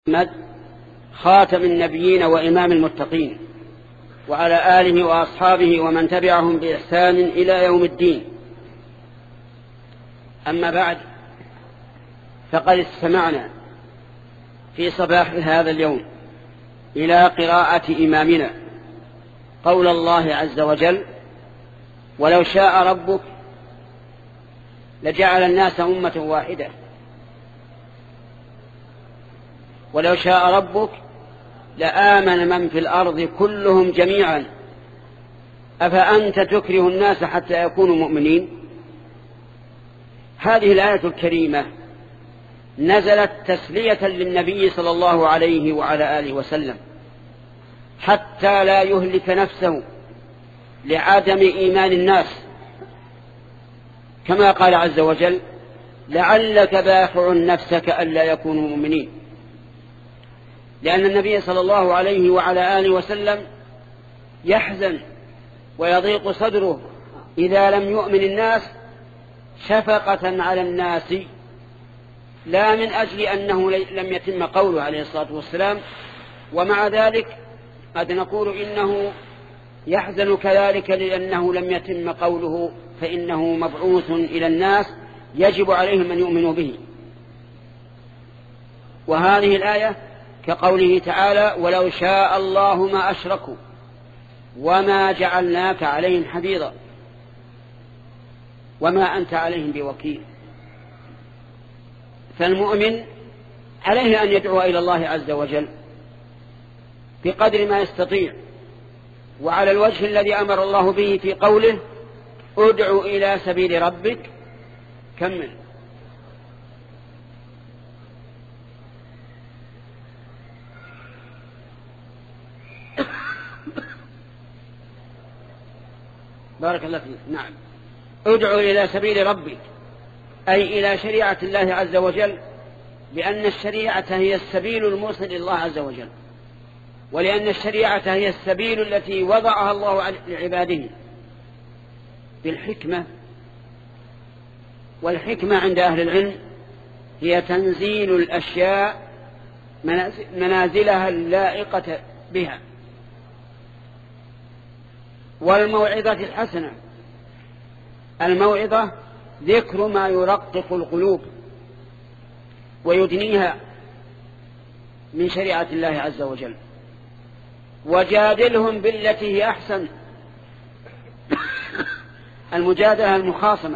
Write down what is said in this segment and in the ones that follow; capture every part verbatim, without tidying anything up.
محمد خاتم النبيين وإمام المتقين وعلى آله وأصحابه ومن تبعهم بإحسان إلى يوم الدين. أما بعد، فقد استمعنا في صباح هذا اليوم إلى قراءة إمامنا قول الله عز وجل: ولو شاء ربك لجعل الناس أمة واحدة ولو شاء ربك لآمن من في الأرض كلهم جميعا أفأنت تكره الناس حتى يكونوا مؤمنين. هذه الآية الكريمة نزلت تسلية للنبي صلى الله عليه وعلى آله وسلم حتى لا يهلك نفسه لعدم إيمان الناس، كما قال عز وجل: لعلك باخع نفسك ألا يكونوا مؤمنين. لأن النبي صلى الله عليه وعلى آله وسلم يحزن ويضيق صدره إذا لم يؤمن الناس شفقة على الناس، لا من أجل أنه لم يتم قوله عليه الصلاة والسلام، ومع ذلك قد نقول إنه يحزن كذلك لأنه لم يتم قوله، فإنه مبعوث إلى الناس يجب عليهم أن يؤمنوا به. وهذه الآية كقوله تعالى: ولو شاء الله ما أشركوا وما جعلناك عليهم حفيظا وما أنت عليهم بوكيل. فالمؤمن عليه أن يدعو إلى الله عز وجل بقدر ما يستطيع، وعلى الوجه الذي أمر الله به في قوله: ادع إلى سبيل ربك. كمل. بارك الله فيك. نعم، ادعو إلى سبيل ربك، أي إلى شريعة الله عز وجل، لأن الشريعة هي السبيل الموصل إلى الله عز وجل، ولأن الشريعة هي السبيل التي وضعها الله لعباده بالحكمة. والحكمة عند أهل العلم هي تنزيل الأشياء منازلها اللائقة بها. والموعظة الحسنة، الموعظة ذكر ما يرقق القلوب ويدنيها من شريعة الله عز وجل. وجادلهم بالتي هي أحسن، المجادلة المخاصمة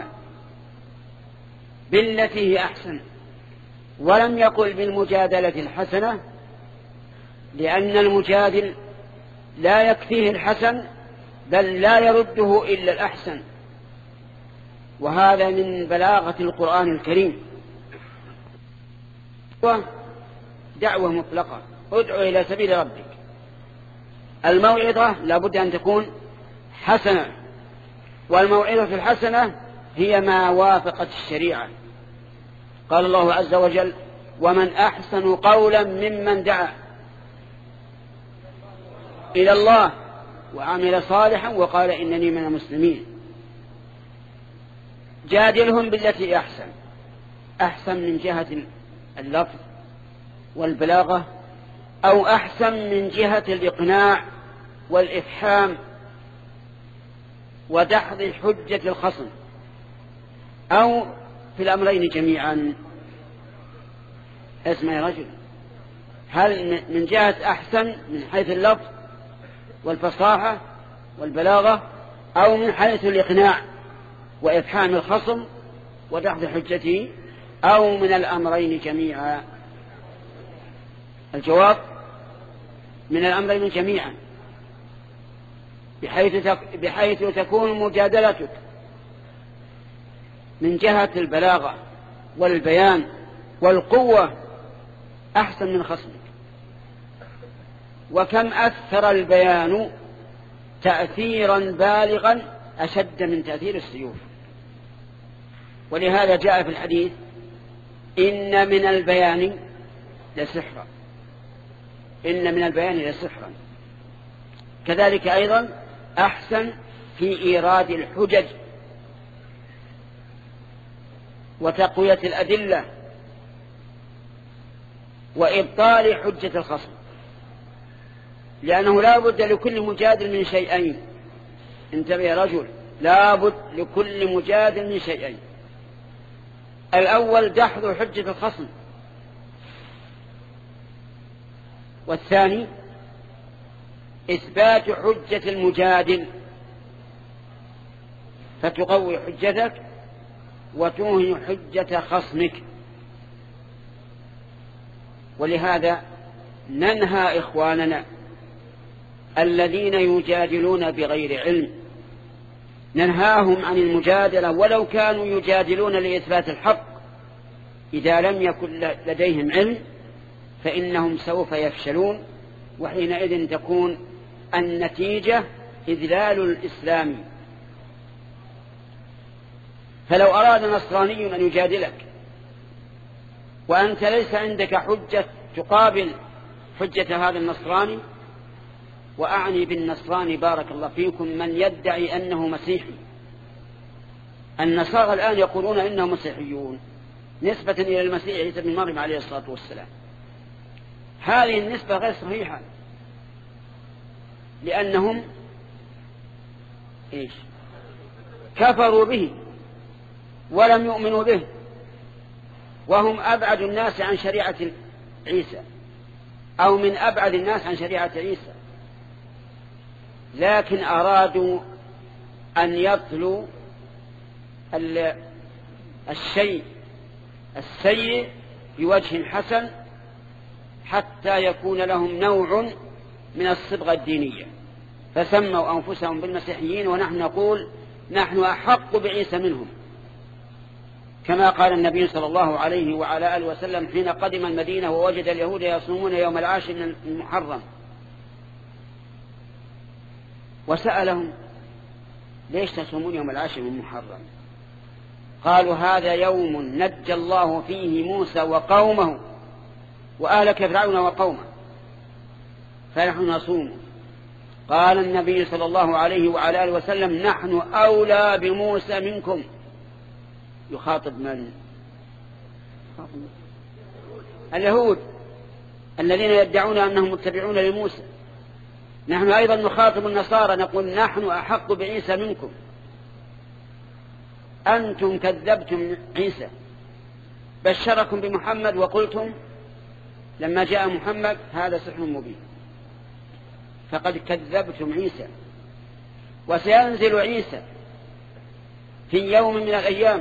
بالتي هي أحسن، ولم يقل بالمجادلة الحسنة، لأن المجادل لا يكفيه الحسن بل لا يرده إلا الأحسن. وهذا من بلاغة القرآن الكريم. دعوة مطلقة: ادعو إلى سبيل ربك. الموعظة لابد أن تكون حسنة، والموعظة الحسنة هي ما وافقت الشريعة. قال الله عز وجل: ومن أحسن قولا ممن دعا إلى الله وعمل صالحا وقال إنني من المسلمين. جادلهم بالتي أحسن، أحسن من جهة اللفظ والبلاغة، أو أحسن من جهة الإقناع والإفحام ودحض حجة الخصم، أو في الأمرين جميعا. اسمع يا رجل، هل من جهة أحسن من حيث اللفظ والفصاحة والبلاغة، أو من حيث الإقناع وإفحام الخصم ودحض حجته، أو من الأمرين جميعا؟ الجواب: من الأمرين جميعا، بحيث, بحيث تكون مجادلتك من جهة البلاغة والبيان والقوة أحسن من خصمك. وكم أثر البيان تأثيرا بالغا أشد من تأثير السيوف. ولهذا جاء في الحديث: إن من البيان لسحرا، إن من البيان لسحرا. كذلك أيضا أحسن في إيراد الحجج وتقوية الأدلة وإبطال حجة الخصم، لأنه لا بد لكل مجادل من شيئين. انتبه يا رجل، لا بد لكل مجادل من شيئين: الأول دحض حجة الخصم، والثاني إثبات حجة المجادل، فتقوي حجتك وتوهن حجة خصمك. ولهذا ننهى إخواننا الذين يجادلون بغير علم، ننهاهم عن المجادلة ولو كانوا يجادلون لإثبات الحق، إذا لم يكن لديهم علم فإنهم سوف يفشلون، وحينئذ تكون النتيجة إذلال الإسلام. فلو أراد نصراني أن يجادلك وأنت ليس عندك حجة تقابل حجة هذا النصراني، وأعني بالنصراني بارك الله فيكم من يدعي أنه مسيحي. النصارى الآن يقولون إنهم مسيحيون نسبة إلى المسيح عيسى بن مريم عليه الصلاة والسلام. هذه النسبة غير صحيحة، لأنهم إيش؟ كفروا به ولم يؤمنوا به، وهم أبعد الناس عن شريعة عيسى، أو من أبعد الناس عن شريعة عيسى، لكن أرادوا أن يبطلوا الشيء السيء بوجه حسن حتى يكون لهم نوع من الصبغة الدينية، فسموا أنفسهم بالمسيحيين، ونحن نقول نحن أحق بعيسى منهم، كما قال النبي صلى الله عليه وعلى آله وسلم حين قدم المدينة ووجد اليهود يصومون يوم العاشر من المحرم، وسألهم: ليش تصومون يوم العاشر من المحرم؟ قالوا: هذا يوم نجى الله فيه موسى وقومه وأهلك فرعون وقومه فنحن نصوم. قال النبي صلى الله عليه وعلى آله وسلم: نحن أولى بموسى منكم. يخاطب من؟ اليهود الذين يدعون أنهم متبعون لموسى. نحن أيضا نخاطب النصارى نقول: نحن أحق بعيسى منكم، أنتم كذبتم عيسى، بشركم بمحمد وقلتم لما جاء محمد هذا سحر مبين، فقد كذبتم عيسى. وسينزل عيسى في يوم من الأيام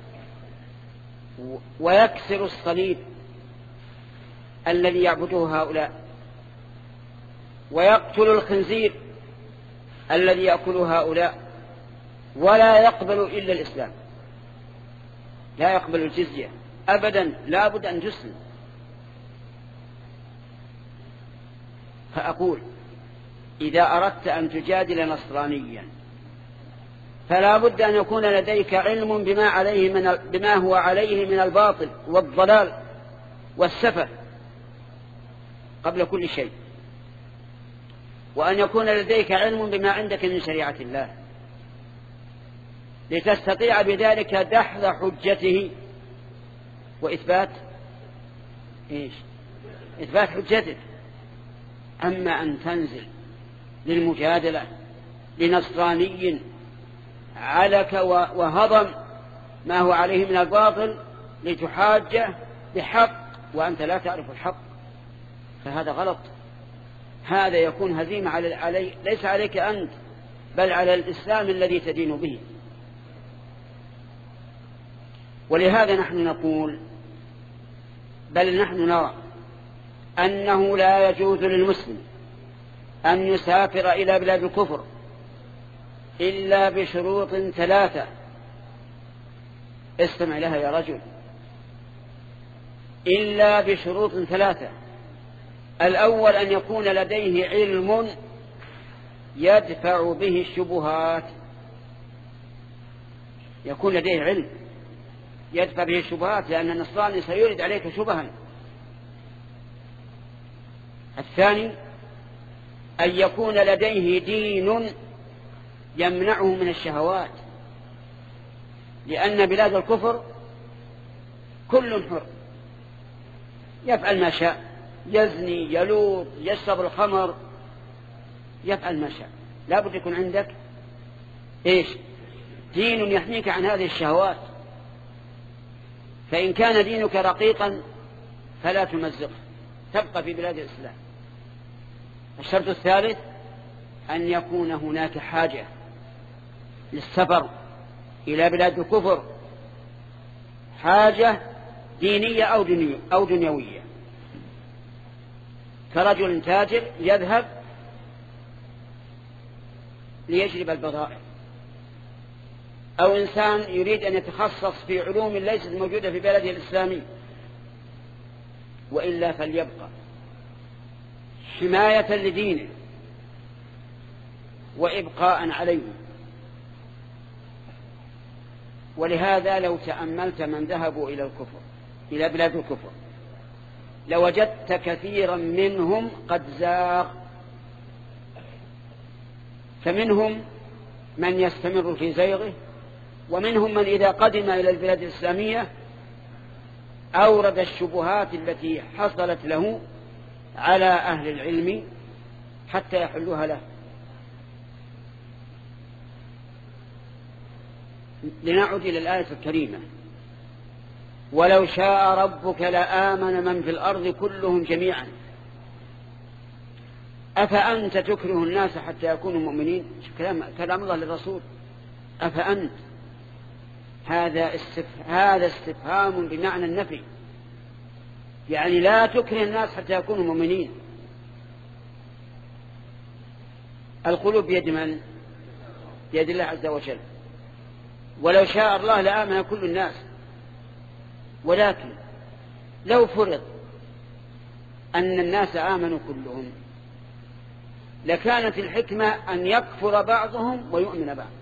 ويكسر الصليب الذي يعبده هؤلاء، ويقتل الخنزير الذي يأكله هؤلاء، ولا يقبل إلا الإسلام، لا يقبل الجزية أبدا، لا بد أن تسلم. فأقول: إذا أردت أن تجادل نصرانيا فلا بد أن يكون لديك علم بما, عليه من بما هو عليه من الباطل والضلال والسفه قبل كل شيء، وأن يكون لديك علم بما عندك من شريعة الله، لتستطيع بذلك دحض حجته وإثبات إيش؟ إثبات حجتك. أما أن تنزل للمجادلة لنصراني علك وهضم ما هو عليه من الباطل لتحاجه بحق وأنت لا تعرف الحق، فهذا غلط. هذا يكون هزيمة على علي ليس عليك أنت بل على الإسلام الذي تدين به. ولهذا نحن نقول بل نحن نرى أنه لا يجوز للمسلم أن يسافر إلى بلاد الكفر إلا بشروط ثلاثة. استمع لها يا رجل. إلا بشروط ثلاثة. الأول أن يكون لديه علم يدفع به الشبهات، يكون لديه علم يدفع به الشبهات، لأن النصراني سيريد عليك شبها. الثاني أن يكون لديه دين يمنعه من الشهوات، لأن بلاد الكفر كل حر، يفعل ما شاء، يزني، يلوط، يشرب الخمر، يفعل ما شاء. لا بد يكون عندك إيش؟ دين يحميك عن هذه الشهوات. فإن كان دينك رقيقا فلا تمزقه، تبقى في بلاد الإسلام. الشرط الثالث أن يكون هناك حاجة للسفر إلى بلاد الكفر، حاجة دينية أو, دنيا أو دنيوية، كرجل تاجر يذهب ليجلب البضائع، أو إنسان يريد أن يتخصص في علوم ليست موجودة في بلده الإسلامي، وإلا فليبقى حماية لدينه وإبقاء عليه. ولهذا لو تأملت من ذهبوا إلى الكفر، إلى بلاد الكفر، لوجدت كثيرا منهم قد زاغ. فمنهم من يستمر في زيغه، ومنهم من إذا قدم إلى البلاد الإسلامية أورد الشبهات التي حصلت له على أهل العلم حتى يحلوها له. لنعد إلى الآية الكريمة: ولو شاء ربك لآمن من في الأرض كلهم جميعا أفأنت تكره الناس حتى يكونوا مؤمنين. كلام, كلام الله للرسول. أفأنت، هذا استفهام, هذا استفهام بمعنى النفي، يعني لا تكره الناس حتى يكونوا مؤمنين. القلوب بيد من؟ بيد الله عز وجل. ولو شاء الله لآمن كل الناس، ولكن لو فرض أن الناس آمنوا كلهم لكانت الحكمة أن يكفر بعضهم ويؤمن بعض.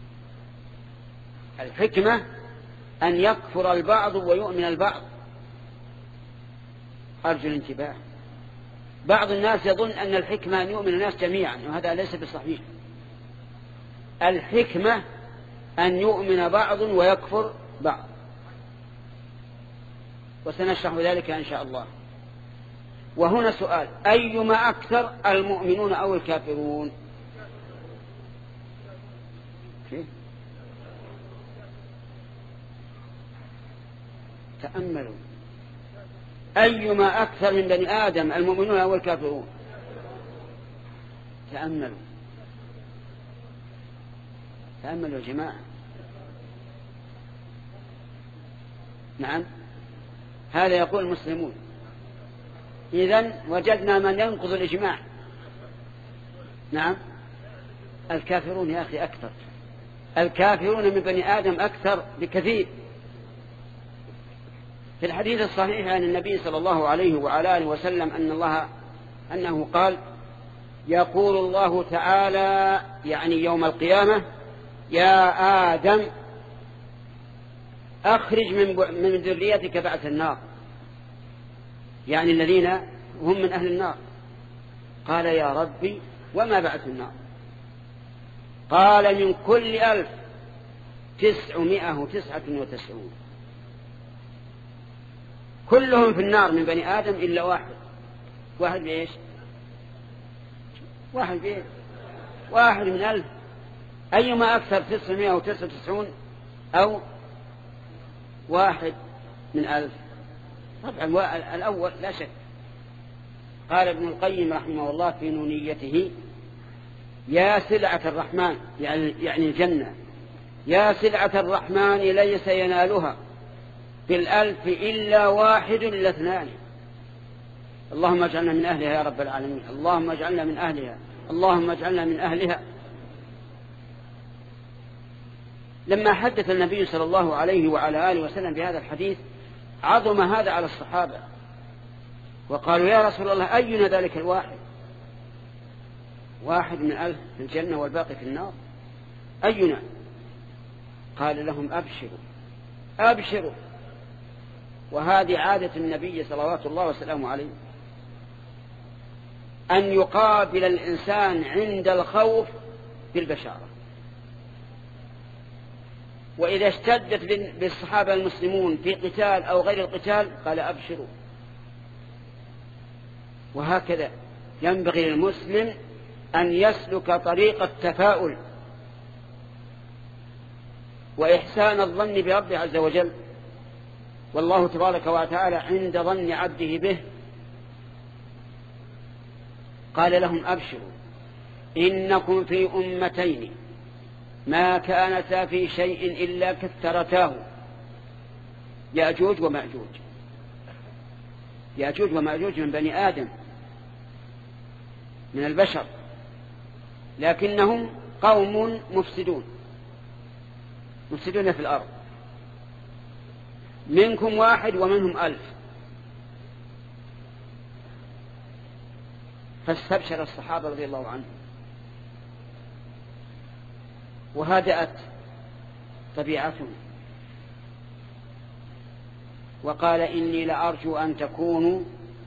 الحكمة أن يكفر البعض ويؤمن البعض. أرجو الانتباه. بعض الناس يظن أن الحكمة أن يؤمن الناس جميعا، وهذا ليس بصحيح. الحكمة أن يؤمن بعض ويكفر بعض، وسنشرح ذلك إن شاء الله. وهنا سؤال: أيما أكثر، المؤمنون أو الكافرون؟ تأملوا، أيما أكثر من بني آدم، المؤمنون أو الكافرون؟ تأملوا تأملوا يا جماعة. نعم، هذا يقول المسلمون. إذن وجدنا من ينقض الإجماع. نعم، الكافرون يا أخي أكثر. الكافرون من بني آدم أكثر بكثير. في الحديث الصحيح عن النبي صلى الله عليه وعلى آله وسلم أن الله أنه قال: يقول الله تعالى، يعني يوم القيامة: يا آدم أخرج من من ذريتك بعث النار، يعني الذين هم من أهل النار. قال: يا ربي وما بعث النار؟ قال: من كل ألف تسعمائة وتسعة وتسعون، كلهم في النار من بني آدم إلا واحد. واحد بإيش؟ واحد بإيش؟ واحد من ألف. أيما أكثر، تسعمائة وتسعة وتسعون أو واحد من ألف؟ طبعا الأول لا شك. قال ابن القيم رحمه الله في نونيته: يا سلعة الرحمن، يعني الجنة، يا سلعة الرحمن ليس ينالها بالألف إلا واحد إلا اثنان. اللهم اجعلنا من أهلها يا رب العالمين، اللهم اجعلنا من أهلها، اللهم اجعلنا من أهلها. لما حدث النبي صلى الله عليه وعلى آله وسلم بهذا الحديث عظم هذا على الصحابة، وقالوا: يا رسول الله، أينا ذلك الواحد؟ واحد من ألف في الجنة والباقي في النار، أينا؟ قال لهم: أبشروا أبشروا. وهذه عادة النبي صلوات الله وسلامه عليه، أن يقابل الإنسان عند الخوف بالبشارة. وإذا اشتدت بالصحابة المسلمون في قتال أو غير القتال قال: أبشروا وهكذا ينبغي للمسلم أن يسلك طريق التفاؤل وإحسان الظن بربه عز وجل. والله تبارك وتعالى عند ظن عبده به قال لهم أبشروا إنكم في أمتين ما كانتا في شيء إلا كثرتاه، يأجوج ومأجوج. يأجوج ومأجوج من بني آدم من البشر، لكنهم قوم مفسدون مفسدون في الأرض، منكم واحد ومنهم ألف. فاستبشر الصحابة رضي الله عنهم وهدأت طبيعتهم، وقال إني لأرجو أن تكونوا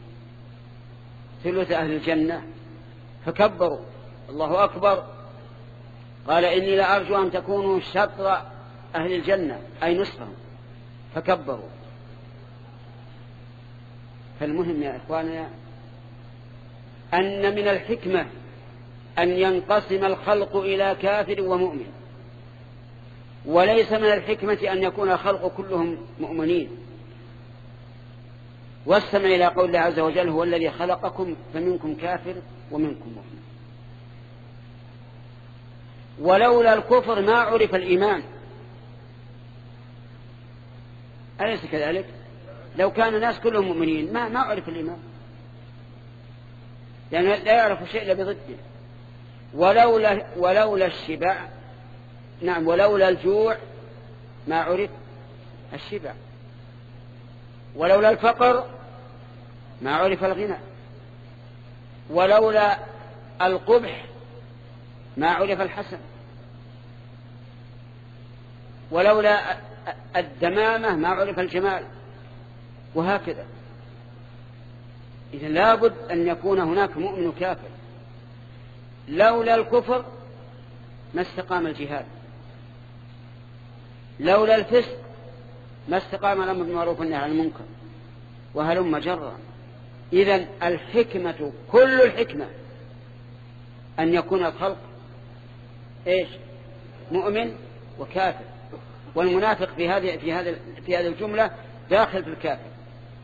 ثلث أهل الجنة، فكبروا الله أكبر. قال إني لأرجو أن تكونوا شطر أهل الجنة أي نصفهم، فكبروا. فالمهم يا إخواننا أن من الحكمة أن ينقسم الخلق إلى كافر ومؤمن، وليس من الحكمة أن يكون الخلق كلهم مؤمنين. واستمع إلى قول الله عز وجل هو الذي خلقكم فمنكم كافر ومنكم مؤمن. ولولا الكفر ما عرف الإيمان، أليس كذلك؟ لو كان الناس كلهم مؤمنين ما ما عرف الإيمان، لأنه يعني لا يعرف شيء إلا بضده. ولولا ولولا الشبع نعم ولولا الجوع ما عرف الشبع، ولولا الفقر ما عرف الغنى، ولولا القبح ما عرف الحسن، ولولا الدمامة ما عرف الجمال، وهكذا. إذن لابد أن يكون هناك مؤمن وكافر. لولا الكفر ما استقام الجهاد، لولا الفسق ما استقام الأمر بالمعروف والنهي عن المنكر، وهلم جرا. إذن الحكمة كل الحكمة أن يكون الخلق إيش؟ مؤمن وكافر، والمنافق في هذه في هذه في هذه الجملة داخل في الكافر.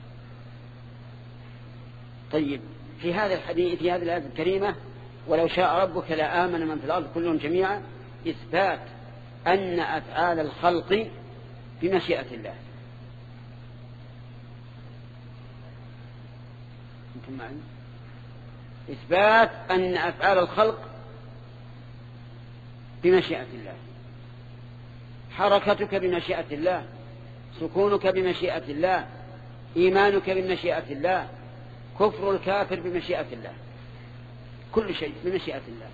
طيب في هذا الحديث في هذه الآية الكريمة ولو شاء ربك لآمن من في الأرض كلهم جميعا، إثبات أن أفعال الخلق بمشيئة الله. أنتم معي؟ إثبات أن أفعال الخلق بمشيئة الله، حركتك بمشيئة الله، سكونك بمشيئة الله، إيمانك بمشيئة الله، كفر الكافر بمشيئة الله، كل شيء بمشيئة الله.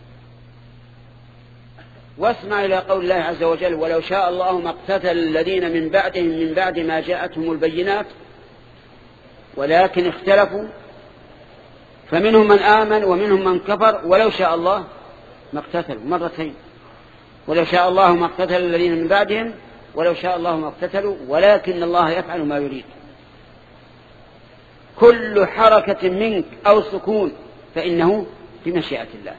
واسمع إلى قول الله عز وجل ولو شاء الله ما اقتتل الذين من بعدهم من بعد ما جاءتهم البينات ولكن اختلفوا فمنهم من آمن ومنهم من كفر ولو شاء الله ما اقتتلوا، مرتين. ولو شاء الله ما اقتتل الذين من بعدهم ولو شاء الله ما اقتتلوا ولكن الله يفعل ما يريد. كل حركة منك أو سكون فإنه بمشيئة الله.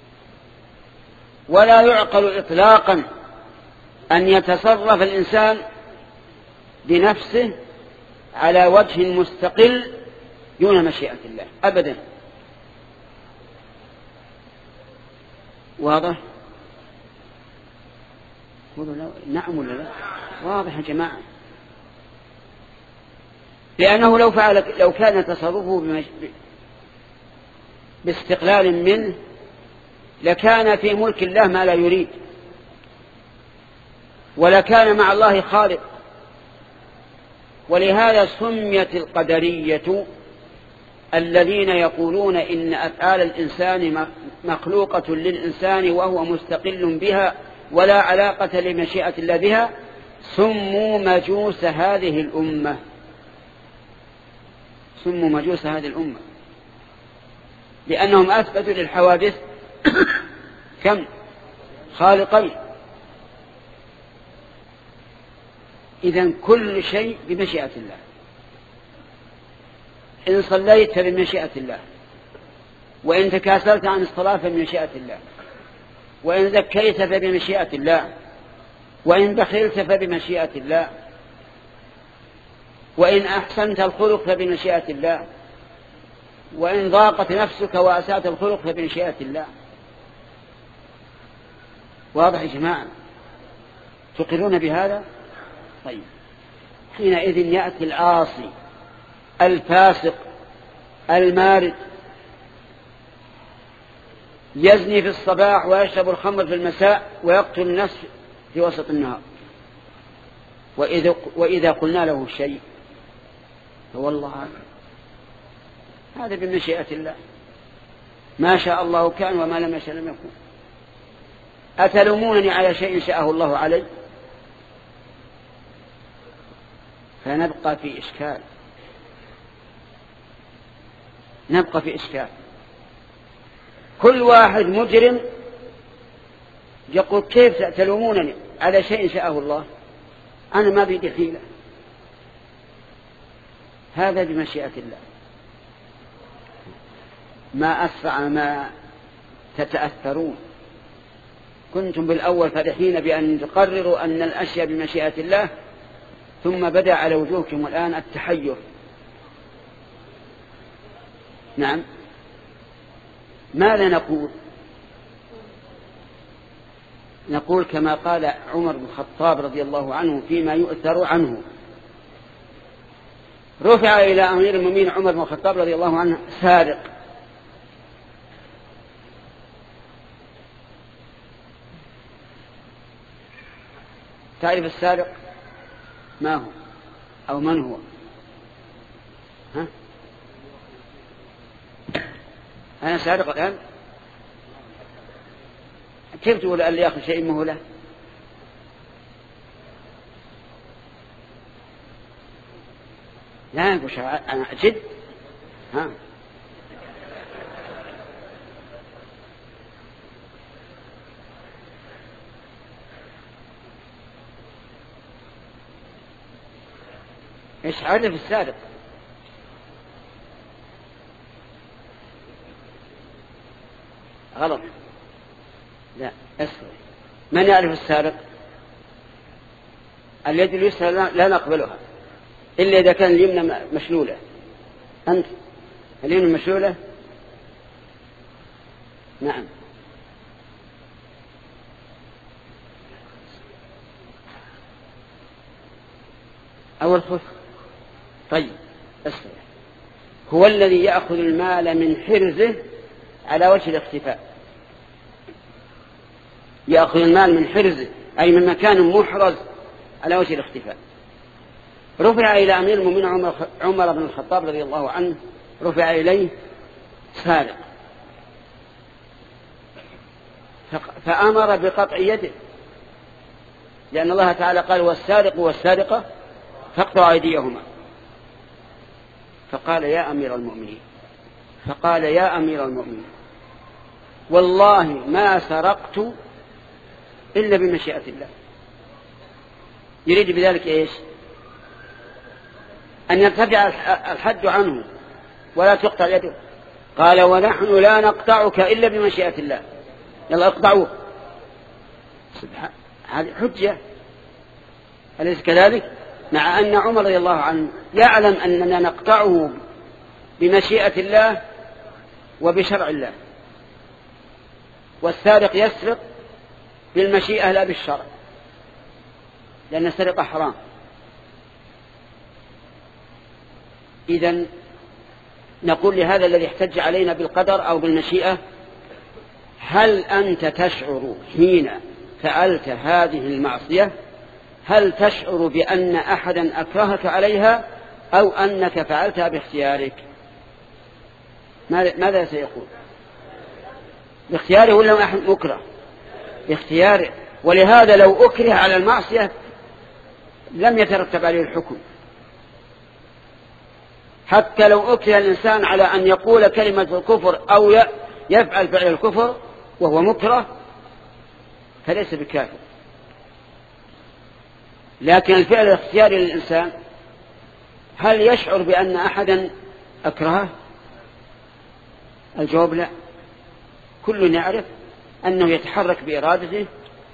ولا يعقل إطلاقا أن يتصرف الإنسان بنفسه على وجه مستقل دون مشيئة الله أبدا. واضح؟ نعم ولا لا؟ واضح يا جماعة. لأنه لو فعل لو كان تصرفه باستقلال منه لكان في ملك الله ما لا يريد، ولكان مع الله خالق. ولهذا سميت القدرية الذين يقولون إن أفعال الإنسان مخلوقة للإنسان وهو مستقل بها ولا علاقة لمشيئة الله بها، سموا مجوس هذه الأمة. سموا مجوس هذه الأمة لأنهم أثبتوا للحوادث كم؟ خالقين. إذن كل شيء بمشيئة الله. إن صليت فبمشيئة الله، وإن تكاسلت عن الصلاة فبمشيئة الله، وإن ذكيت فبمشيئة الله، وإن بخلت فبمشيئة الله، وإن أحسنت الخلق فبمشيئة الله، وإن ضاقت نفسك وأسأت الخلق فبمشيئة الله. واضح يا جماعة؟ تقرون بهذا؟ طيب، حينئذ يأتي العاصي الفاسق المارد يزني في الصباح ويشرب الخمر في المساء ويقتل النفس في وسط النهار، وإذا, وإذا قلنا له شيء فوالله هذا بمشيئة الله، ما شاء الله كان وما لم يشاء لم يكن. أتلومونني على شيء شاءه الله علي؟ فنبقى في إشكال، نبقى في إشكال. كل واحد مجرم يقول كيف تلومونني على شيء شاءه الله؟ أنا ما بيدي حيلة. هذا بمشيئة الله. ما أسرع ما تتأثرون. كنتم بالأول فرحين بأن تقرروا أن الأشياء بمشيئة الله، ثم بدأ على وجوهكم الآن التحير. نعم، ماذا نقول؟ نقول كما قال عمر بن الخطاب رضي الله عنه فيما يؤثر عنه. رفع إلى أمير المؤمنين عمر بن الخطاب رضي الله عنه سارق، تعرف السارق ما هو أو من هو؟ ها؟ أنا سارق الآن؟ كيف تقول أن يأخذ شيء مهلة؟ لا نقول أنا جد. ها؟ إيش عرف السارق؟ غلط. لا اسمع، من يعرف السارق؟ اليد اليسرى لا نقبلها إلا إذا كان اليمنى مشلولة. أنت اليمنى مشلولة؟ نعم. أو الخف. طيب اسمع، هو الذي يأخذ المال من حرزه على وجه الاختفاء. يأخذ المال من حرزه أي من مكان محرز على وجه الاختفاء. رفع إلى أمير المؤمنين عمر, عمر بن الخطاب رضي الله عنه، رفع إليه سارق فأمر بقطع يده، لأن الله تعالى قال والسارق والسارقة فاقطعوا أيديهما. فقال يا أمير المؤمنين فقال يا أمير المؤمنين والله ما سرقت إلا بمشيئة الله. يريد بذلك إيش؟ أن يرتفع الحد عنه ولا تقطع يده. قال ونحن لا نقطعك إلا بمشيئة الله، يلا اقطعوه. سبحان، هذه حجة أليس كذلك؟ مع أن عمر رضي الله عنه يعلم أننا نقطعه بمشيئة الله وبشرع الله، والسارق يسرق بالمشيئة لا بالشرع، لأن السرقة حرام. إذن نقول لهذا الذي احتج علينا بالقدر أو بالمشيئة: هل أنت تشعر حين فعلت هذه المعصية، هل تشعر بأن أحدا أكرهك عليها أو أنك فعلتها باختيارك؟ ماذا سيقول؟ باختياره ولا أحد مكره؟ باختياره. ولهذا لو أكره على المعصية لم يترتب عليه الحكم. حتى لو أكره الإنسان على أن يقول كلمة الكفر أو يفعل فعل الكفر وهو مكره فليس بكافر. لكن الفعل الاختياري للإنسان هل يشعر بأن أحدا أكرهه؟ الجواب لا، كل يعرف أنه يتحرك بإرادته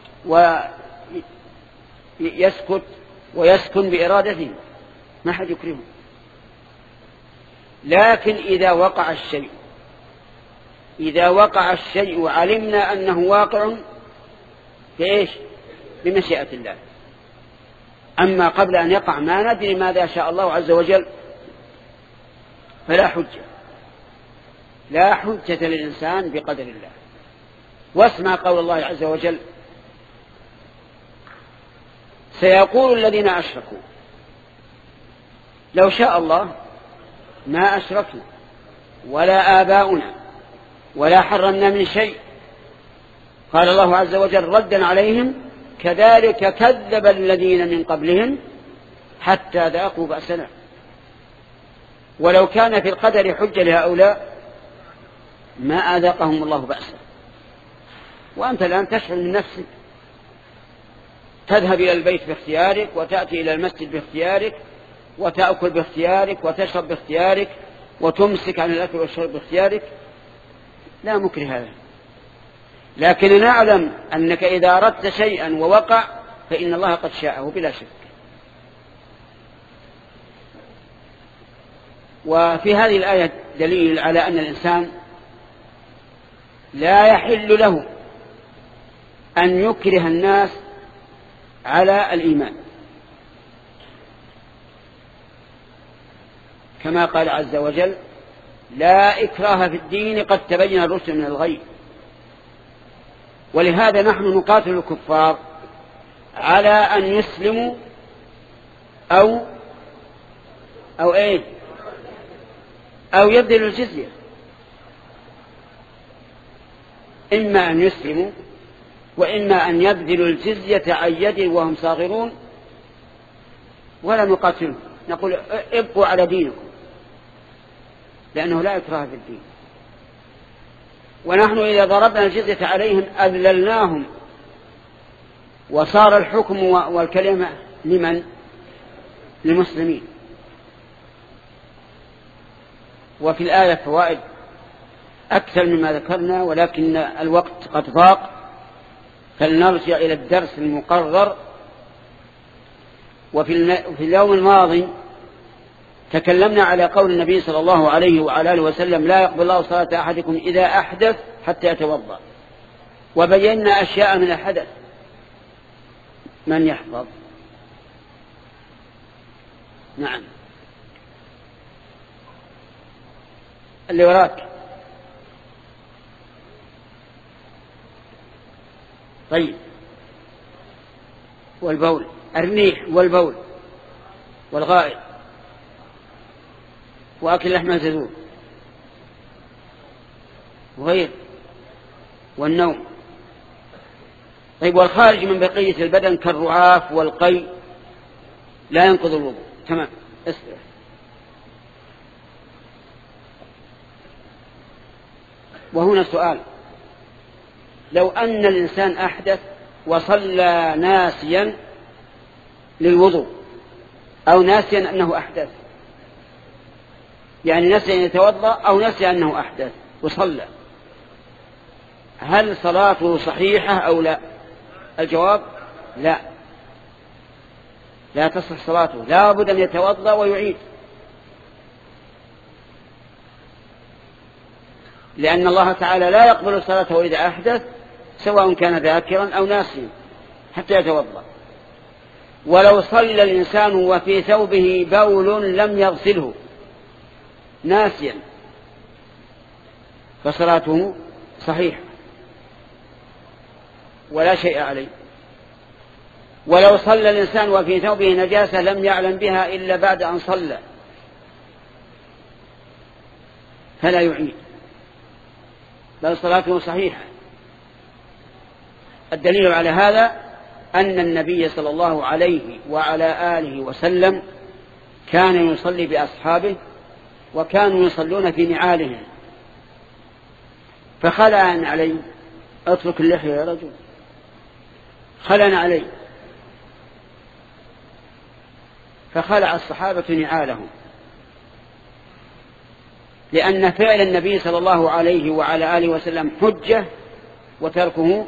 ويسكت ويسكن بإرادته، ما حد يكرهه. لكن إذا وقع الشيء إذا وقع الشيء وعلمنا أنه واقع فإيش؟ بمشيئة الله. أما قبل أن يقع ما ندري ماذا شاء الله عز وجل فلا حجة لا حجة للإنسان بقدر الله. واسمع قول الله عز وجل: سيقول الذين أشركوا لو شاء الله ما أشركنا ولا آباؤنا ولا حرمنا من شيء. قال الله عز وجل ردا عليهم: كذلك كذب الذين من قبلهم حتى ذاقوا بأسنا. ولو كان في القدر حجة لهؤلاء ما أذاقهم الله بأسا. وأنت الآن تشعر من نفسك، تذهب إلى البيت باختيارك، وتأتي إلى المسجد باختيارك، وتأكل باختيارك، وتشرب باختيارك، وتمسك عن الأكل والشرب باختيارك، لا مكره هذا. لكن نعلم أنك إذا أردت شيئا ووقع فإن الله قد شاءه بلا شك. وفي هذه الآية دليل على أن الإنسان لا يحل له أن يكره الناس على الإيمان، كما قال عز وجل: لا إكراه في الدين قد تبين الرشد من الغي. ولهذا نحن نقاتل الكفار على أن يسلموا أو أو إيه أو يبذلوا الجزية، إما أن يسلموا وإما أن يبذلوا الجزية عن يد وهم صاغرون، ولا نقاتلهم، نقول ابقوا على دينكم، لأنه لا إكراه في الدين. ونحن إذا ضربنا الجزية عليهم أذللناهم، وصار الحكم والكلمة لمن؟ للمسلمين. وفي الآية فوائد أكثر مما ذكرنا، ولكن الوقت قد ضاق، فلنرجع إلى الدرس المقرر. وفي اليوم الماضي تكلمنا على قول النبي صلى الله عليه وعلى آله وسلم: لا يقبل الله صلاة أحدكم إذا أحدث حتى يتوضأ. وبينا أشياء من الحدث. من يحفظ؟ نعم، اللي وراك. طيب، والبول، الريح والبول والغائط وأكل لحم الزيتون وغير، والنوم. طيب، والخارج من بقية البدن كالرعاف والقي لا ينقض الوضوء. تمام، اسرع. وهنا سؤال: لو أن الإنسان أحدث وصلى ناسيا للوضوء، أو ناسيا أنه أحدث، يعني نسي أن يتوضأ أو نسي أنه أحدث وصلى، هل صلاته صحيحة أو لا؟ الجواب: لا، لا تصح صلاته، لا بد أن يتوضأ ويعيد، لأن الله تعالى لا يقبل صلاته إذا أحدث، سواء كان ذاكرا أو ناسيا، حتى يتوضأ. ولو صلى الإنسان وفي ثوبه بول لم يغسله ناسيا فصلاته صحيحة ولا شيء عليه. ولو صلى الإنسان وفي ثوبه نجاسة لم يعلم بها إلا بعد أن صلى فلا يعيد، بل صلاته صحيحة. الدليل على هذا أن النبي صلى الله عليه وعلى آله وسلم كان يصلي بأصحابه، وكانوا يصلون في نعالهم، فخلع عليه: اترك اللحية يا رجل، خلع عليه، فخلع الصحابة نعالهم، لأن فعل النبي صلى الله عليه وعلى آله وسلم حجة وتركه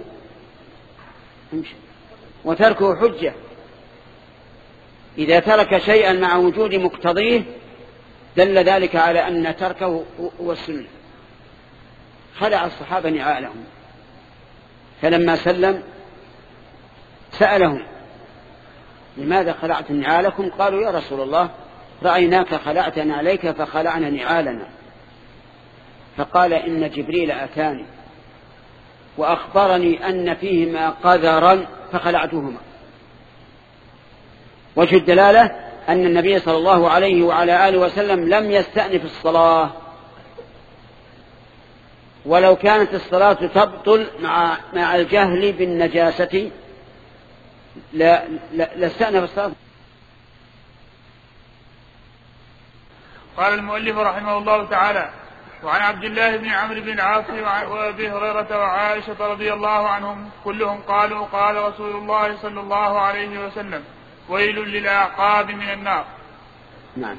وتركه حجة. إذا ترك شيئا مع وجود مقتضيه دل ذلك على أن تركه هو السنة. خلع الصحابة نعالهم، فلما سلم سألهم: لماذا خلعتم نعالكم؟ قالوا: يا رسول الله، رأيناك خلعت نعليك فخلعنا نعالنا. فقال: إن جبريل أتاني وأخبرني أن فيهما قذرا فخلعتهما. وجه الدلالة أن النبي صلى الله عليه وعلى آله وسلم لم يستأنف الصلاة، ولو كانت الصلاة تبطل مع مع الجهل بالنجاسة لا لاستأنف الصلاة. قال المؤلف رحمه الله تعالى: وعن عبد الله بن عمرو بن العاص وابي هريرة وعائشة رضي الله عنهم كلهم قالوا: قال رسول الله صلى الله عليه وسلم: ويل للأعقاب من النار. نعم.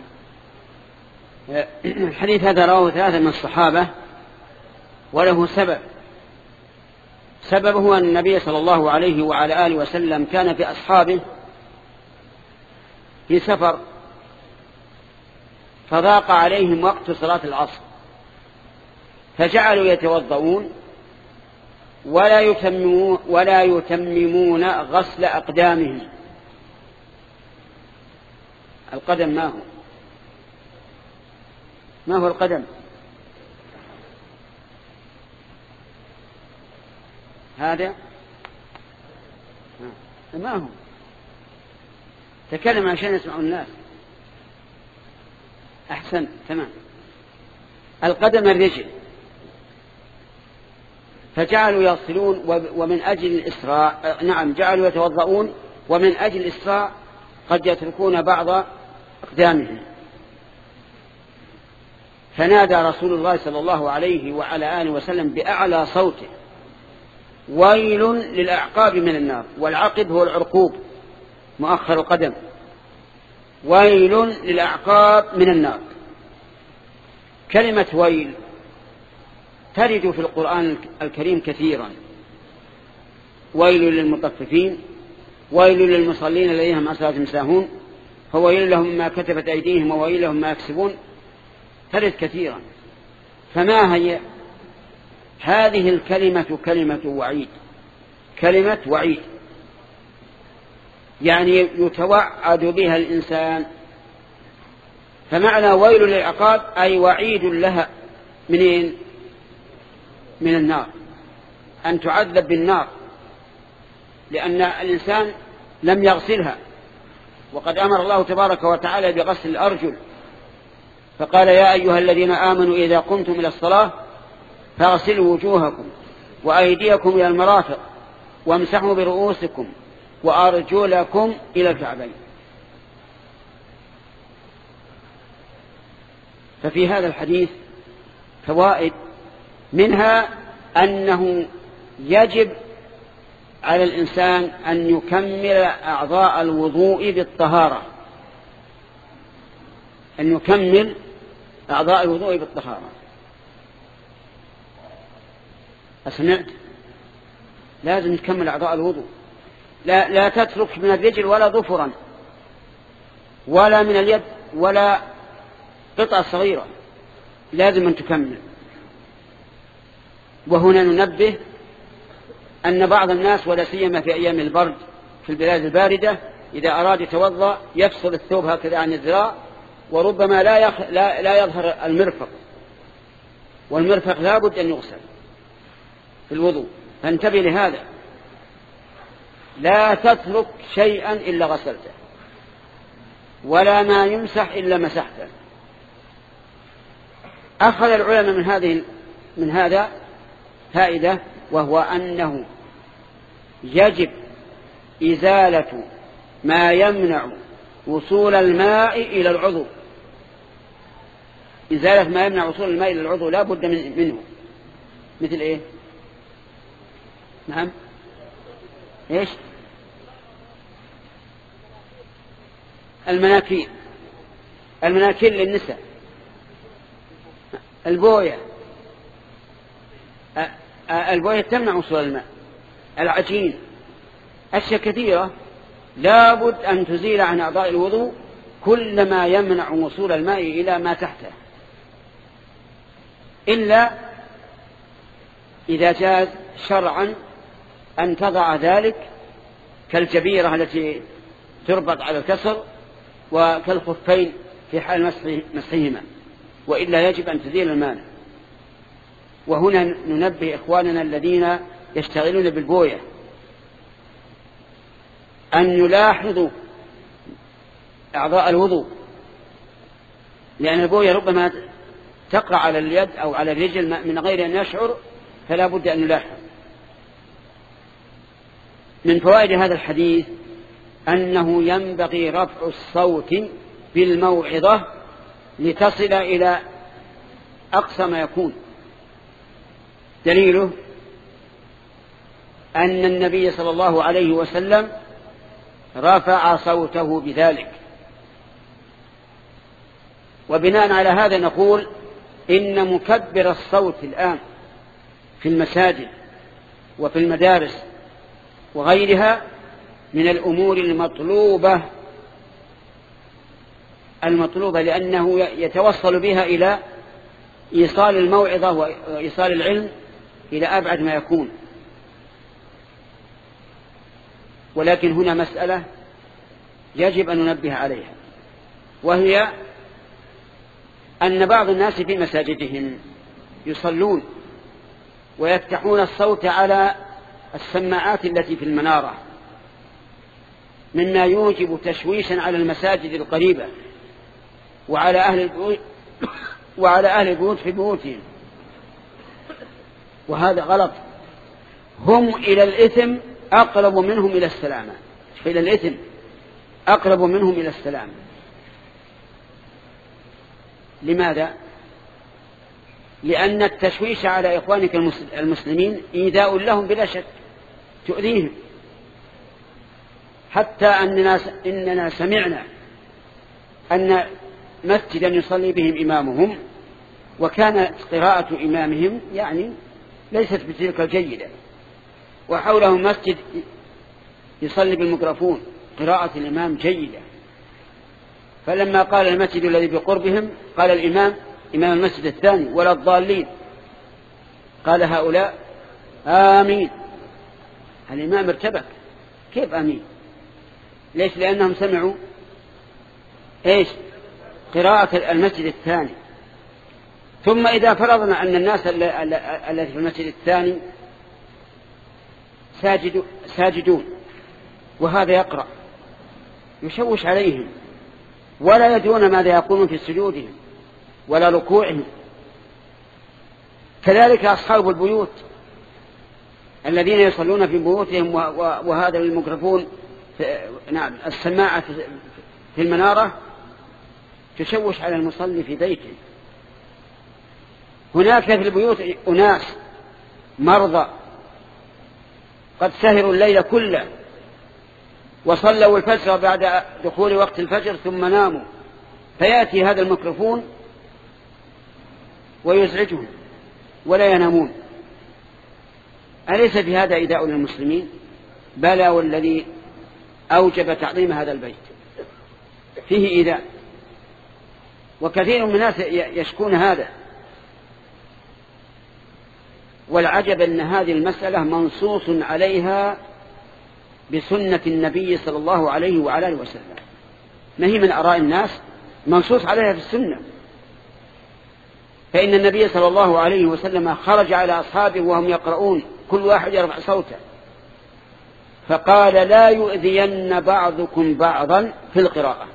الحديث هذا رواه ثلاثة من الصحابة وله سبب. سببه أن النبي صلى الله عليه وعلى آله وسلم كان في أصحابه في سفر، فضاق عليهم وقت صلاة العصر، فجعلوا يتوضؤون ولا يتممون, ولا يتممون غسل أقدامهم. القدم ما هو ما هو القدم؟ هذا ما هو؟ تكلم عشان يسمعوا الناس. أحسن، تمام. القدم الرجل. فجعلوا يغسلون ومن أجل الإسراء، نعم جعلوا يتوضؤون ومن أجل الإسراء قد يتركون بعض أقدامهم. فنادى رسول الله صلى الله عليه وعلى آله وسلم بأعلى صوته: ويل للأعقاب من النار. والعقب هو العرقوب مؤخر القدم. ويل للأعقاب من النار. كلمة ويل ترد في القرآن الكريم كثيرا: ويل للمطففين، ويل للمصلين الذين هم عن صلاتهم ساهون، فويل لهم مما كتبت أيديهم وويل لهم ما يكسبون. ترد كثيرا. فما هي هذه الكلمة؟ كلمة وعيد، كلمة وعيد، يعني يتوعد بها الإنسان. فمعنى ويل للعقاب أي وعيد لها. منين؟ من النار، أن تعذب بالنار، لأن الإنسان لم يغسلها. وقد أمر الله تبارك وتعالى بغسل الأرجل، فقال: يا أيها الذين آمنوا إذا قمتم إلى الصلاة فاغسلوا وجوهكم وأيديكم إلى المرافق وامسحوا برؤوسكم وأرجلكم إلى الكعبين. ففي هذا الحديث فوائد، منها أنه يجب على الإنسان أن يكمل أعضاء الوضوء بالطهارة، أن يكمل أعضاء الوضوء بالطهارة. أسمعت؟ لازم تكمل أعضاء الوضوء. لا, لا تترك من الرجل ولا ظفرا ولا من اليد ولا قطعة صغيرة، لازم أن تكمل. وهنا ننبه أن بعض الناس ولا سيما في أيام البرد في البلاد الباردة إذا أراد يتوضأ يفصل الثوب هكذا عن الذراع، وربما لا, يخ... لا... لا يظهر المرفق، والمرفق لا بد أن يغسل في الوضوء. فانتبه لهذا، لا تترك شيئا إلا غسلته، ولا ما يمسح إلا مسحته. أخذ العلماء من هذه من هذا فائدة، وهو أنه يجب إزالة ما يمنع وصول الماء إلى العضو. إزالة ما يمنع وصول الماء إلى العضو لا بد من منه. مثل إيه؟ نعم، إيش؟ المناكير. المناكير للنساء، البوية البوية تمنع وصول الماء، العجين، أشياء كثيرة لابد أن تزيل عن أعضاء الوضوء كل ما يمنع وصول الماء إلى ما تحته، إلا إذا جاز شرعا أن تضع ذلك كالجبيرة التي تربط على الكسر وكالخفين في حال مسحهما، وإلا يجب أن تزيل المانع. وهنا ننبه إخواننا الذين يشتغلون بالبوية أن يلاحظوا أعضاء الوضوء، لأن البوية ربما تقع على اليد أو على الرجل من غير أن يشعر، فلا بد أن نلاحظ. من فوائد هذا الحديث أنه ينبغي رفع الصوت بالموعظة لتصل إلى أقصى ما يكون. دليله أن النبي صلى الله عليه وسلم رفع صوته بذلك. وبناء على هذا نقول إن مكبر الصوت الآن في المساجد وفي المدارس وغيرها من الأمور المطلوبة المطلوبة لأنه يتوصل بها إلى إيصال الموعظة وإيصال العلم إلى أبعد ما يكون. ولكن هنا مسألة يجب أن ننبه عليها، وهي أن بعض الناس في مساجدهم يصلون ويفتحون الصوت على السماعات التي في المنارة، مما يوجب تشويشا على المساجد القريبة وعلى أهل البيوت وعلى أهل البيوت في بيوتهم، وهذا غلط. هم إلى الإثم أقرب منهم إلى السلامة، إلى الإثم أقرب منهم إلى السلامة. لماذا؟ لأن التشويش على إخوانك المسلمين إيذاء لهم بلا شك، تؤذيهم. حتى أننا, إننا سمعنا أن مسجدا يصلي بهم إمامهم وكانت قراءة إمامهم يعني ليست بتلك الجيدة، وحوله مسجد يصلي بالميكروفون قراءة الإمام جيدة، فلما قال المسجد الذي بقربهم قال الإمام إمام المسجد الثاني ولا الضالين، قال هؤلاء آمين. الإمام ارتبك، كيف آمين؟ ليش؟ لأنهم سمعوا إيش؟ قراءة المسجد الثاني. ثم إذا فرضنا أن الناس الذي في المسجد الثاني ساجدون وهذا يقرأ، يشوش عليهم ولا يدرون ماذا يقولون في سجودهم ولا ركوعهم. كذلك أصحاب البيوت الذين يصلون في بيوتهم وهذا الميكروفون نعم السماعة في المنارة تشوش على المصلي في بيته. هناك في البيوت أناس مرضى قد سهروا الليل كله وصلوا الفجر بعد دخول وقت الفجر ثم ناموا، فيأتي هذا الميكروفون ويزعجهم ولا ينامون. أليس في هذا إيذاء للمسلمين؟ بلى، والذي أوجب تعظيم هذا البيت فيه إيذاء، وكثير من الناس يشكون هذا. والعجب أن هذه المسألة منصوص عليها بسنة النبي صلى الله عليه وعلى آله وسلم، ما هي من آراء الناس، منصوص عليها في السنة. فإن النبي صلى الله عليه وسلم خرج على أصحابه وهم يقرؤون كل واحد يرفع صوته فقال لا يؤذين بعضكم بعضا في القراءة،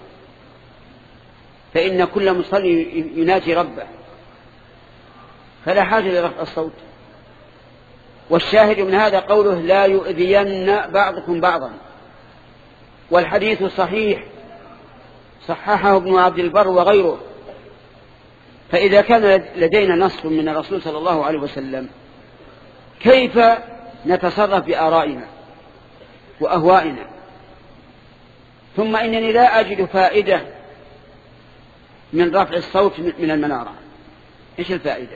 فإن كل مصلي يناجي ربه فلا حاجة لرفع الصوت. والشاهد من هذا قوله لا يؤذين بعضكم بعضا، والحديث صحيح صححه ابن عبد البر وغيره. فإذا كان لدينا نص من الرسول صلى الله عليه وسلم كيف نتصرف بآرائنا وأهوائنا؟ ثم إنني لا أجد فائدة من رفع الصوت من المنارة إيش الفائدة؟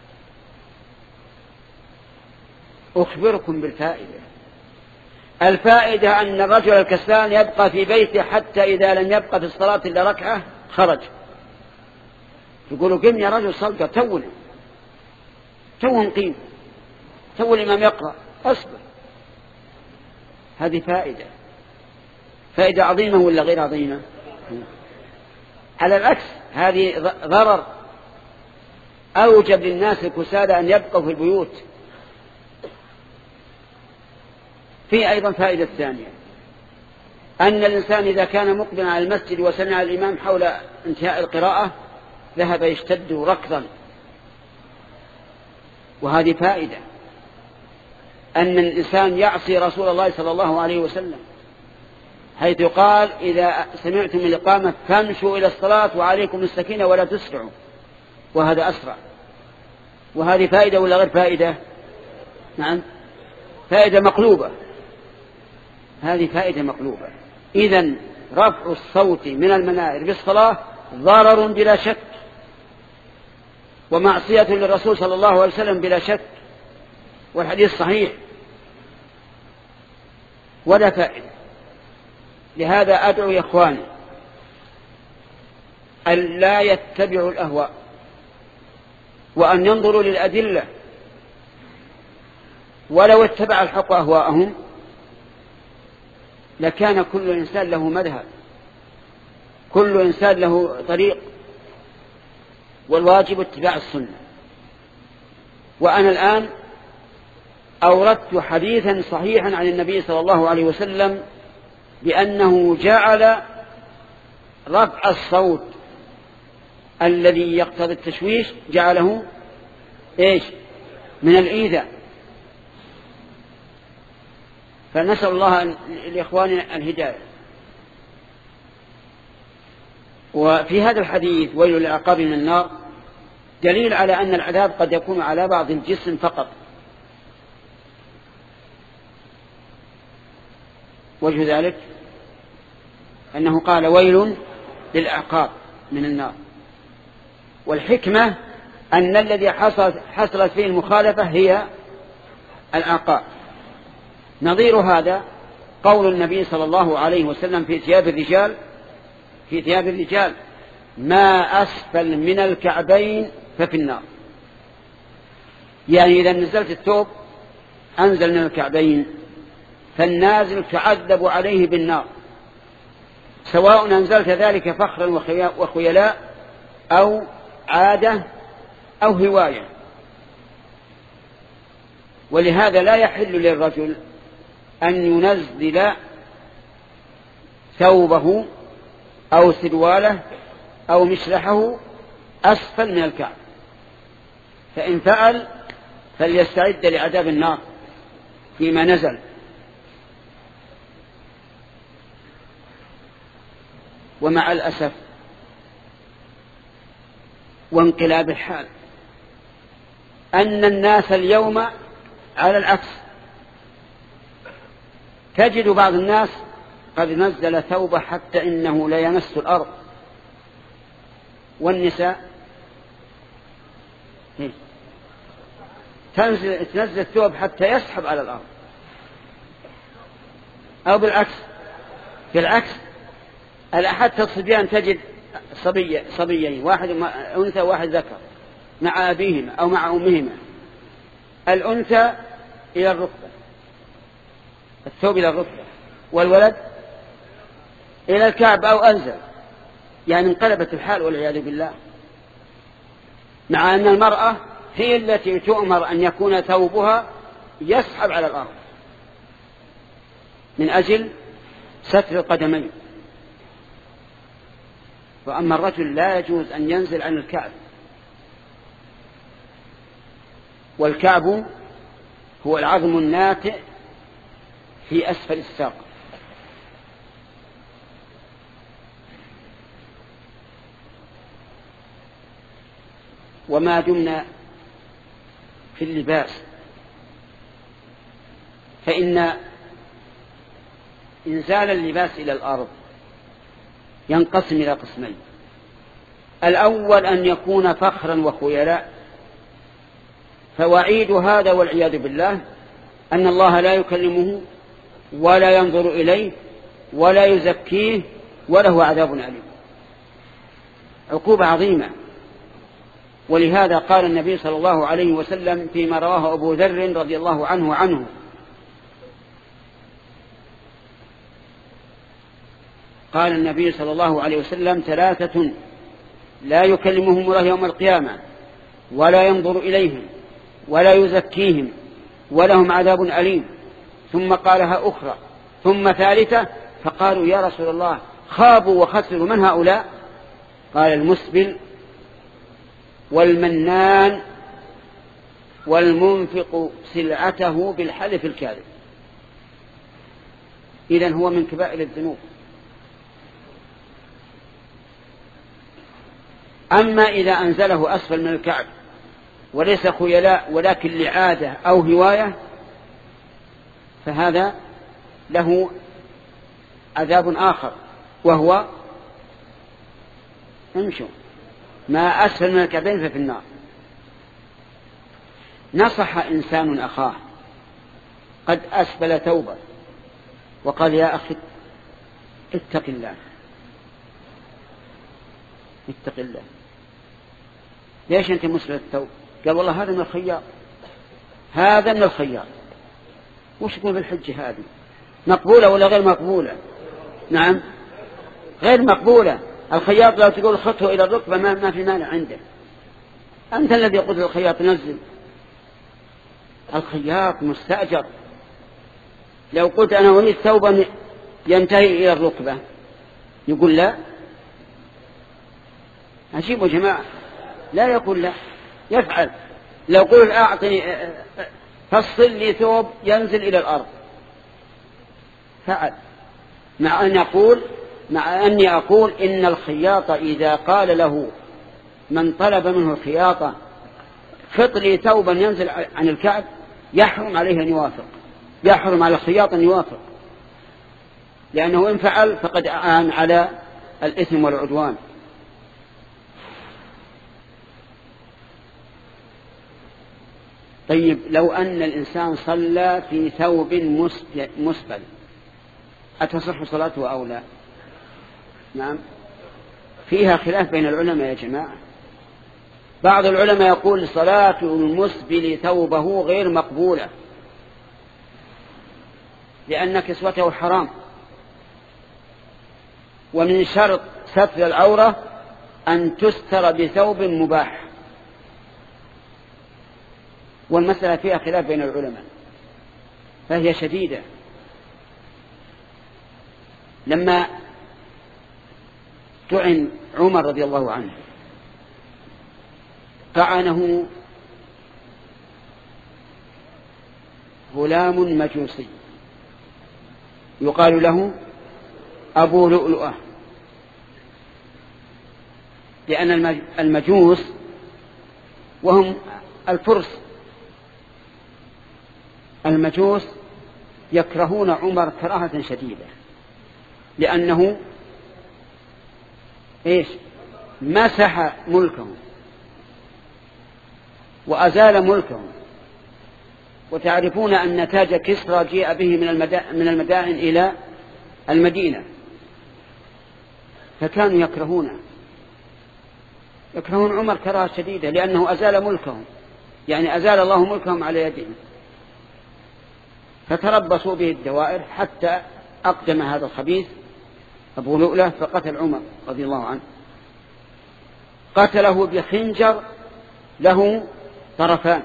أخبركم بالفائدة. الفائدة أن الرجل الكسلان يبقى في بيته حتى إذا لم يبقى في الصلاة إلا ركعة خرج، يقولوا قم يا رجل صلى، تونا تو نقيم، تو الإمام يقرأ، أصبر. هذه فائدة، فائدة عظيمة ولا غير عظيمة؟ على العكس هذه ضرر، أوجب للناس الكسالى أن يبقوا في البيوت. في أيضا فائدة ثانية، أن الإنسان إذا كان مقبلا على المسجد وسمع الإمام حول انتهاء القراءة ذهب يشتد ركضا، وهذه فائدة، أن الإنسان يعصي رسول الله صلى الله عليه وسلم، حيث قال إذا سمعتم الإقامة فامشوا إلى الصلاة وعليكم السكينة ولا تسرعوا، وهذا أسرع. وهذه فائدة ولا غير فائدة؟ نعم، فائدة مقلوبة، هذه فائدة مقلوبة. إذن رفع الصوت من المنائر بالصلاة ضرر بلا شك، ومعصية للرسول صلى الله عليه وسلم بلا شك، والحديث صحيح، ولا فائدة. لهذا أدعو يا إخواني أن لا يتبعوا الأهواء، وأن ينظروا للأدلة. ولو اتبع الحق أهواءهم لكان كل إنسان له مذهب، كل إنسان له طريق، والواجب اتباع السنة. وأنا الآن أوردت حديثا صحيحا عن النبي صلى الله عليه وسلم بأنه جعل رفع الصوت الذي يقتضي التشويش جعله إيش؟ من الإيذاء. فنسأل الله لإخواننا الهداية. وفي هذا الحديث ويل للعقاب من النار دليل على أن العذاب قد يكون على بعض الجسم فقط. وجه ذلك أنه قال ويل للعقاب من النار، والحكمة أن الذي حصلت فيه المخالفة هي العقاب. نظير هذا قول النبي صلى الله عليه وسلم في ثياب الرجال في ثياب الرجال ما أسفل من الكعبين ففي النار. يعني إذا نزلت الثوب أنزل من الكعبين فالنازل تعذب عليه بالنار، سواء أنزلت ذلك فخرا وخيلاء أو عادة أو هواية. ولهذا لا يحل للرجل أن ينزل ثوبه أو سرواله أو مشلحه أسفل من الكعب، فإن فعل فليستعد لعذاب النار فيما نزل. ومع الأسف وانقلاب الحال أن الناس اليوم على العكس، تجد بعض الناس قد نزل ثوبه حتى إنه لا يمس الأرض، والنساء تنزل تنزل الثوب حتى يسحب على الأرض، أو بالعكس. بالعكس حتى الصبيان تجد صبي صبيين، واحد أنثى وواحد ذكر مع أبيهما أو مع أمهما، الأنثى إلى الركبة، الثوب إلى الركبة، والولد إلى الكعب أو أنزل، يعني انقلبت الحال والعياذ بالله. مع أن المرأة هي التي تؤمر أن يكون ثوبها يسحب على الأرض من أجل ستر القدمين، وأما الرجل لا يجوز أن ينزل عن الكعب، والكعب هو العظم الناتئ في أسفل الساق. وما دمنا في اللباس فإن إنزال اللباس إلى الأرض ينقسم إلى قسمين. الأول أن يكون فخرا وخيلاء، فوعيد هذا والعياذ بالله أن الله لا يكلمه ولا ينظر إليه ولا يزكيه وله عذاب أليم، عقوبة عظيمة. ولهذا قال النبي صلى الله عليه وسلم فيما رواه أبو ذر رضي الله عنه عنه قال النبي صلى الله عليه وسلم: ثلاثة لا يكلمهم الله يوم القيامة ولا ينظر إليهم ولا يزكيهم ولهم عذاب أليم. ثم قالها أخرى ثم ثالثة، فقالوا: يا رسول الله خابوا وخسروا، من هؤلاء؟ قال: المسبل والمنان والمنفق سلعته بالحلف الكاذب. إذن هو من كبائر الذنوب. أما إذا أنزله أسفل من الكعب وليس خيلاء ولكن لعادة أو هواية فهذا له عذاب آخر، وهو امشوا ما أسفل من الكعبين ففي النار. نصح إنسان أخاه قد أسفل ثوبا وقال: يا أخي اتق الله اتق الله. ليش أنت مسفل الثوب؟ قال: والله هذا من الخياط، هذا من الخياط. وش يقول بالحجة هذه؟ مقبولة ولا غير مقبولة؟ نعم غير مقبولة. الخياط لو تقول خطه إلى الركبة ما, ما في مانع عنده. أنت الذي يقول للخياط نزل. الخياط مستأجر. لو قلت أنا أريد ثوبا ينتهي إلى الركبة يقول لا. عجيب يا جماعة، لا يقول لا، يفعل. لو قلت أعطني فصل لي ثوب ينزل إلى الأرض فعل. مع أن يقول مع أني أقول إن الخياط إذا قال له من طلب منه الخياطة خط لي ثوبا ينزل عن الكعب يحرم عليه أن يوافق، يحرم على الخياط أن يوافق، لأنه إن فعل فقد أعان على الإثم والعدوان. طيب لو أن الإنسان صلى في ثوب مسبل أتصح صلاته أو لا؟ نعم فيها خلاف بين العلماء يا جماعة. بعض العلماء يقول صلاة المسبل ثوبه غير مقبولة لأن كسوته حرام، ومن شرط ستر العورة أن تستر بثوب مباح. والمسألة فيها خلاف بين العلماء فهي شديدة. لما طعن عمر رضي الله عنه طعنه غلام مجوسي يقال له أبو لؤلؤة، لأن المجوس وهم الفرس المجوس يكرهون عمر كراهة شديدة لأنه إيش مسح ملكهم وأزال ملكهم. وتعرفون أن تاج كسرى جيء به من المدائن إلى المدينة، فكانوا يكرهونه يكرهون عمر كراهة شديدة لأنه أزال ملكهم، يعني أزال الله ملكهم على يدهم. فتربصوا به الدوائر حتى أقدم هذا الخبيث أبو لؤلؤة فقتل عمر رضي الله عنه، قتله بخنجر له طرفان.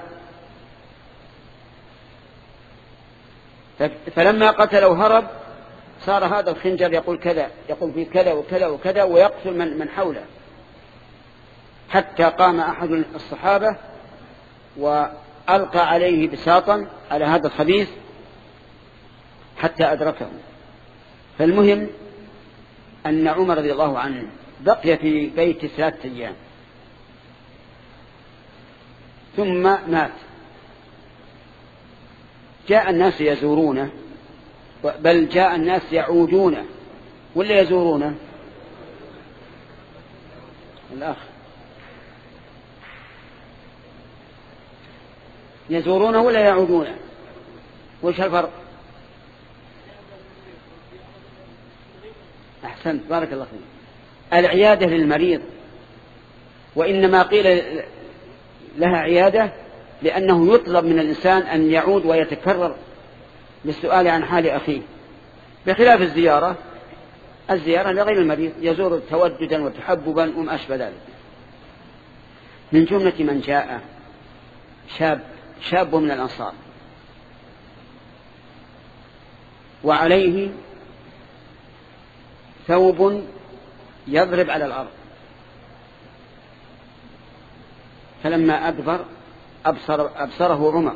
فلما قتله هرب صار هذا الخنجر يقول كذا يقول في كذا وكذا وكذا ويقتل من, من حوله، حتى قام أحد الصحابة وألقى عليه بساطا على هذا الخبيث حتى أدركه. فالمهم أن عمر رضي الله عنه بقي في بيت ثلاثة أيام ثم مات. جاء الناس يزورونه، بل جاء الناس يعودونه ولا يزورونه الأخ يزورونه ولا يعودونه؟ وش الفرق؟ أحسنت بارك الله فيك. العيادة للمريض، وإنما قيل لها عيادة لأنه يطلب من الإنسان أن يعود ويتكرر للسؤال عن حال أخيه، بخلاف الزيارة. الزيارة لغير المريض يزور توددا وتحببا وما أشبه ذلك. من جملة من جاء شاب شاب من الأنصار وعليه ثوب يضرب على الأرض، فلما أدبر أبصر أبصره عمر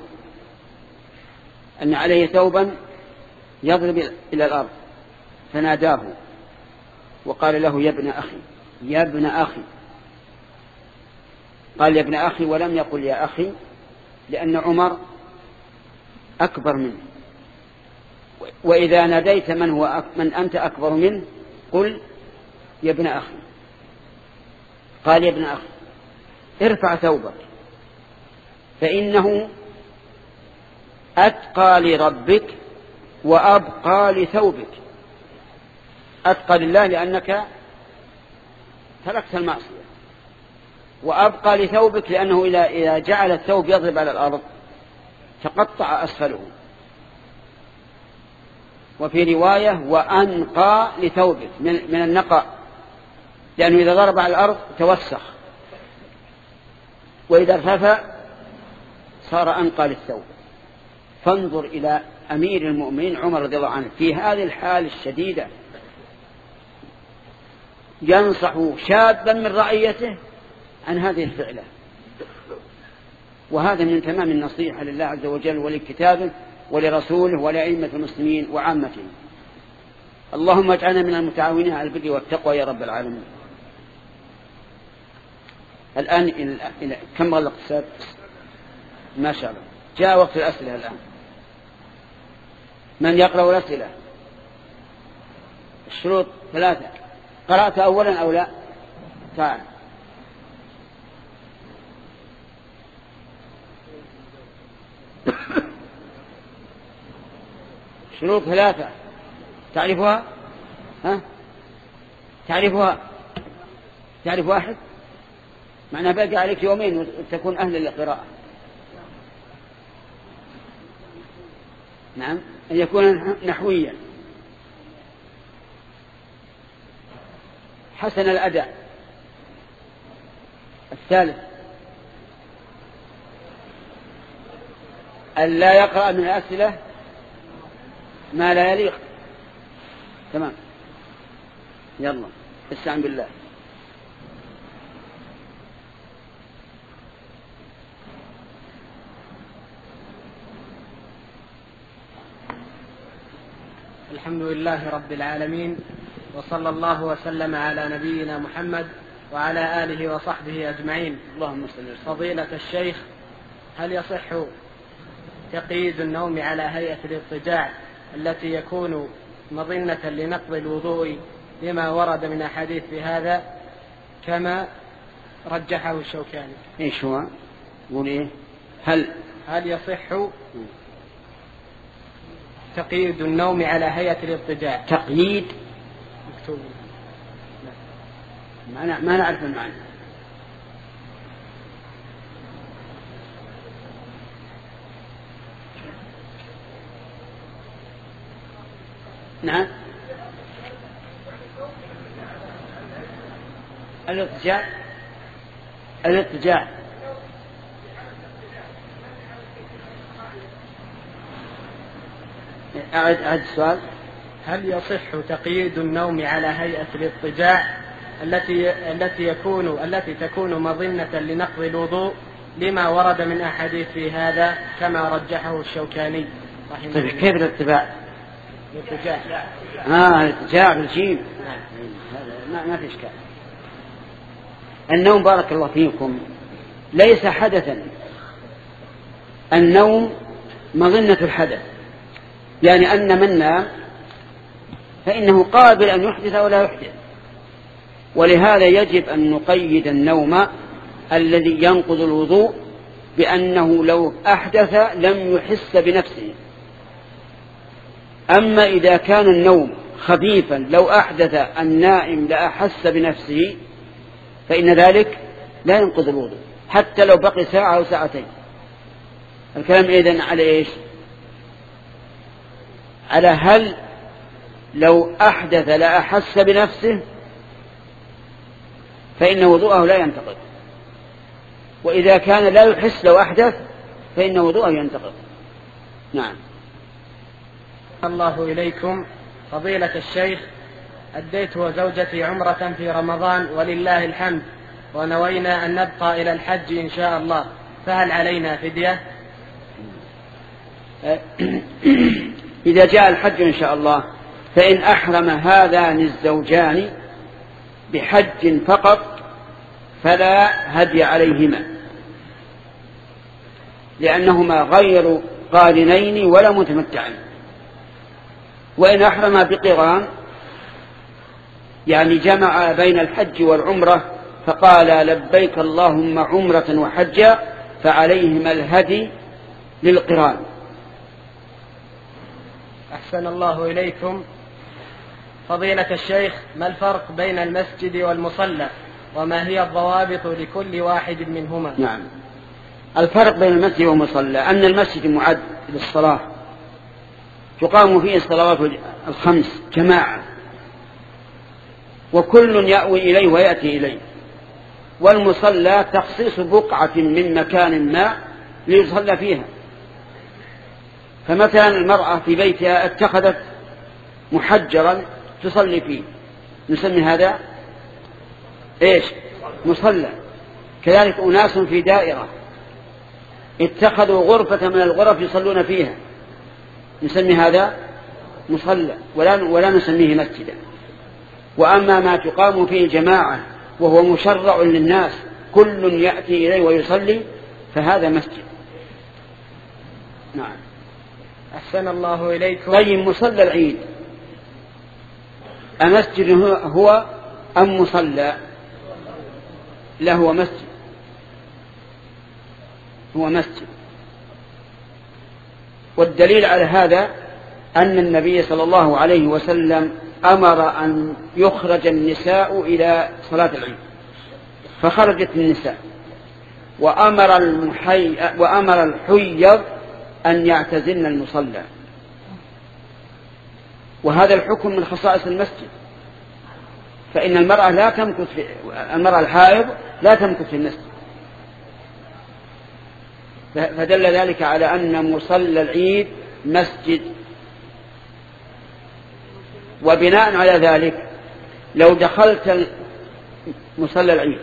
أن عليه ثوبا يضرب إلى الأرض، فناداه وقال له: يا ابن أخي يا ابن أخي. قال: يا ابن أخي، ولم يقل يا أخي، لأن عمر أكبر منه، وإذا ناديت من هو من أنت أكبر منه قل يا ابن أخي. قال: يا ابن أخي ارفع ثوبك فإنه أتقى لربك وأبقى لثوبك. أتقى لله لأنك تركت المعصية، وأبقى لثوبك لأنه إذا جعل الثوب يضرب على الأرض تقطع أسفله. وفي رواية: وأنقى لثوبك، من النقاء، لأنه إذا ضرب على الأرض توسخ، وإذا ارتفع صار أنقى للثوب. فانظر إلى أمير المؤمنين عمر رضي الله عنه في هذه الحال الشديدة ينصح شابا من رعيته عن هذه الفعلة، وهذا من تمام النصيحة لله عز وجل ولكتابه ولرسوله ولأئمة المسلمين وعامته. اللهم اجعلنا من المتعاونين على البر والتقوى يا رب العالمين. الآن إلى كم غلق السادس؟ ما شاء الله، جاء وقت الأسئلة الآن. من يقرأ الأسئلة؟ الشروط ثلاثة. قرأت أولا أو لا؟ تعال. شروط ثلاثة تعرفها؟ ها؟ تعرفها؟ تعرف واحد؟ معنى باقي عليك يومين وتكون أهل للقراءة. نعم، أن يكون نحويا، حسن الأداء. الثالث أن لا يقرأ من الأسئلة ما لا يليق. تمام، يلا استعن بالله. الحمد لله رب العالمين، وصلى الله وسلم على نبينا محمد وعلى آله وصحبه أجمعين. اللهم صل وسلم. فضيلة الشيخ، هل يصح تقييد النوم على هيئة الاضطجاع التي يكون مظنة لنقض الوضوء لما ورد من أحاديث في هذا كما رجحه الشوكاني؟ ايش هو؟ قول ايه؟ هل هل يصح تقييد النوم على هيئة الاضطجاع؟ تقييد مكتوب. ما ما نعرف المعنى. نعم، الاضطجاع الاضطجاع أعد أعد السؤال. هل يصح تقييد النوم على هيئة الاضطجاع التي التي يكون التي تكون مظنة لنقض الوضوء لما ورد من أحاديث في هذا كما رجحه الشوكاني رحمه طيب الله؟ كيف الاتباع؟ الاضطجاع آه الاتجاع بالجيم. هذا ما ما في إشكال. النوم بارك الله فيكم ليس حدثا، النوم مظنة الحدث، يعني أن من نام فإنه قابل أن يحدث أو لا يحدث، ولهذا يجب أن نقيد النوم الذي ينقض الوضوء بأنه لو أحدث لم يحس بنفسه. أما إذا كان النوم خفيفا لو أحدث النائم لأحس بنفسه فإن ذلك لا ينقض الوضوء حتى لو بقي ساعة أو ساعتين. الكلام إذن على إيش؟ على هل لو أحدث لأحس بنفسه فإن وضوءه لا ينتقض، وإذا كان لا يحس لو أحدث فإن وضوءه ينتقض. نعم. الله إليكم فضيلة الشيخ، أديت وزوجتي عمرة في رمضان ولله الحمد، ونوينا أن نبقى إلى الحج إن شاء الله، فهل علينا فدية؟ إذا جاء الحج إن شاء الله فإن أحرم هذان الزوجان بحج فقط فلا هدي عليهما، لأنهما غير قارنين ولا متمتعين. وإن أحرم بقران يعني جمع بين الحج والعمرة فقال لبيك اللهم عمرة وحجا فعليهما الهدي للقران. أحسن الله إليكم فضيلة الشيخ، ما الفرق بين المسجد والمصلى وما هي الضوابط لكل واحد منهما؟ نعم، الفرق بين المسجد والمصلى أن المسجد معد للصلاة تقام فيه الصلوات الخمس جماعة وكل يأوي إليه ويأتي إليه، والمصلى تخصيص بقعة من مكان ما ليصلى فيها. فمثلا المرأة في بيتها اتخذت محجرا تصلي فيه، نسمي هذا إيش؟ مصلى. كذلك أناس في دائرة اتخذوا غرفة من الغرف يصلون فيها، نسمي هذا مصلى ولا, ولا نسميه مسجدا. وأما ما تقام فيه جماعة وهو مشرع للناس كل يأتي إليه ويصلي فهذا مسجد. نعم. أحسن الله إليكم. طيب، مصلى العيد أمسجد هو أم مصلى؟ لا، هو مسجد، هو مسجد. والدليل على هذا أن النبي صلى الله عليه وسلم أمر أن يخرج النساء إلى صلاة العيد فخرجت النساء، وأمر المحي وأمر الحيض أن يعتزلن المصلى، وهذا الحكم من خصائص المسجد. فإن المرأة لا تمكث في المرأة الحائض لا تمكث في المسجد، فدل ذلك على أن مصلى العيد مسجد. وبناء على ذلك لو دخلت مصلى العيد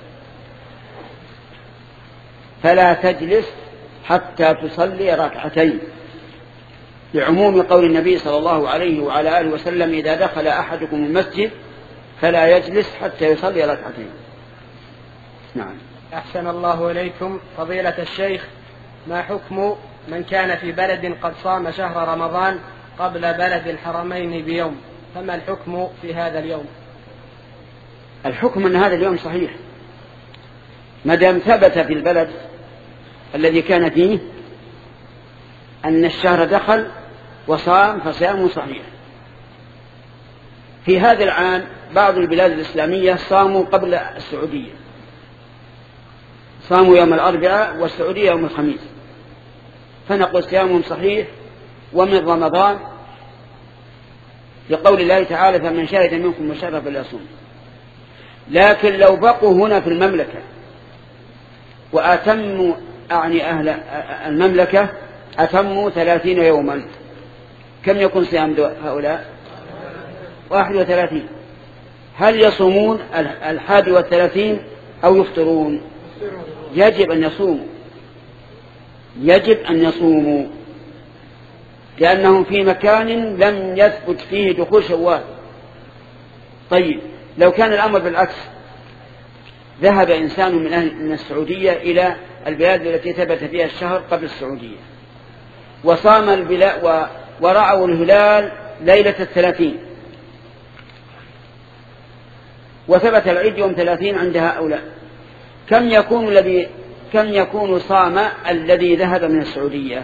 فلا تجلس حتى تصلي ركعتين، لعموم قول النبي صلى الله عليه وعلى آله وسلم إذا دخل أحدكم المسجد فلا يجلس حتى يصلي ركعتين. نعم. أحسن الله إليكم فضيلة الشيخ، ما حكم من كان في بلد قد صام شهر رمضان قبل بلد الحرمين بيوم، فما الحكم في هذا اليوم؟ الحكم أن هذا اليوم صحيح ما دام ثبت في البلد الذي كان فيه أن الشهر دخل وصام فصيامه صحيح. في هذا العام بعض البلاد الإسلامية صاموا قبل السعودية، صاموا يوم الأربعاء والسعودية يوم الخميس، فنقول صيامهم صحيح ومن رمضان، لقول الله تعالى فمن شهد منكم الشهر فليصوم. لكن لو بقوا هنا في المملكة وأتموا أعني أهل المملكة أتموا ثلاثين يوما، كم يكون صيام هؤلاء؟ واحد وثلاثين. هل يصومون الحادي والثلاثين أو يفطرون؟ يجب أن يصوموا، يجب أن يصوموا لأنهم في مكان لم يثبت فيه دخول شوال. طيب، لو كان الأمر بالعكس، ذهب إنسان من أهل من السعودية إلى البلاد التي ثبت فيها الشهر قبل السعودية وصام البلاد ورأوا الهلال ليلة الثلاثين، وثبت العيد يوم ثلاثين عند هؤلاء، كم يكون الذي كم يكون صام الذي ذهب من السعودية؟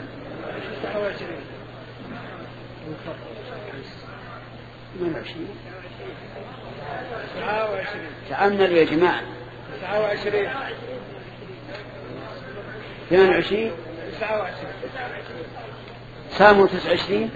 تأملوا يا جماعة. ثمان وعشرين صاموا تسعة وعشرين.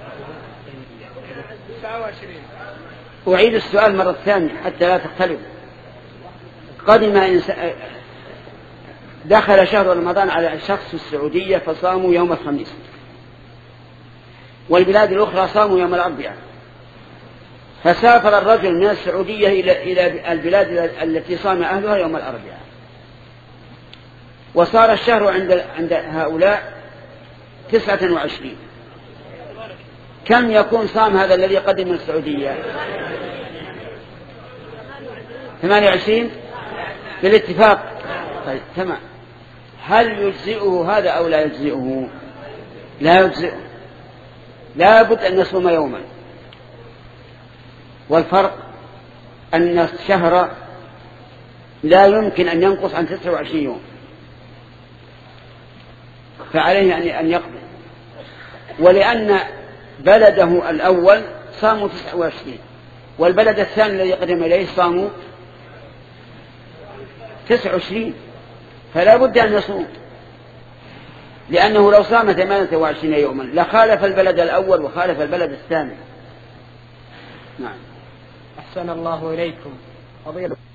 أعيد السؤال مرة ثانية حتى لا تختلف. قدم إنسان دخل شهر رمضان على شخص في السعودية فصاموا يوم الخميس، والبلاد الأخرى صاموا يوم الأربعاء، فسافر الرجل من السعودية إلى البلاد التي صام أهلها يوم الأربعاء، وصار الشهر عند عند هؤلاء تسعة وعشرين. كم يكون صام هذا الذي قدم من السعودية؟ ثمانية وعشرين بالاتفاق. طيب تمام. هل يجزئه هذا أو لا يجزئه؟ لا يجزئه، لا بد أن يصوم يوما. والفرق أن الشهر لا يمكن أن ينقص عن تسعة وعشرين يوم، فعليه أن يقضي. ولأن بلده الأول صاموا تسعة وعشرين، والبلد الثاني الذي قدم إليه صاموا تسعة وعشرين، فلا بد أن يصوم، لأنه لو صام ثمانية وعشرين يوما لخالف البلد الأول وخالف البلد الثاني. نعم. أحسن الله إليكم. فضيلة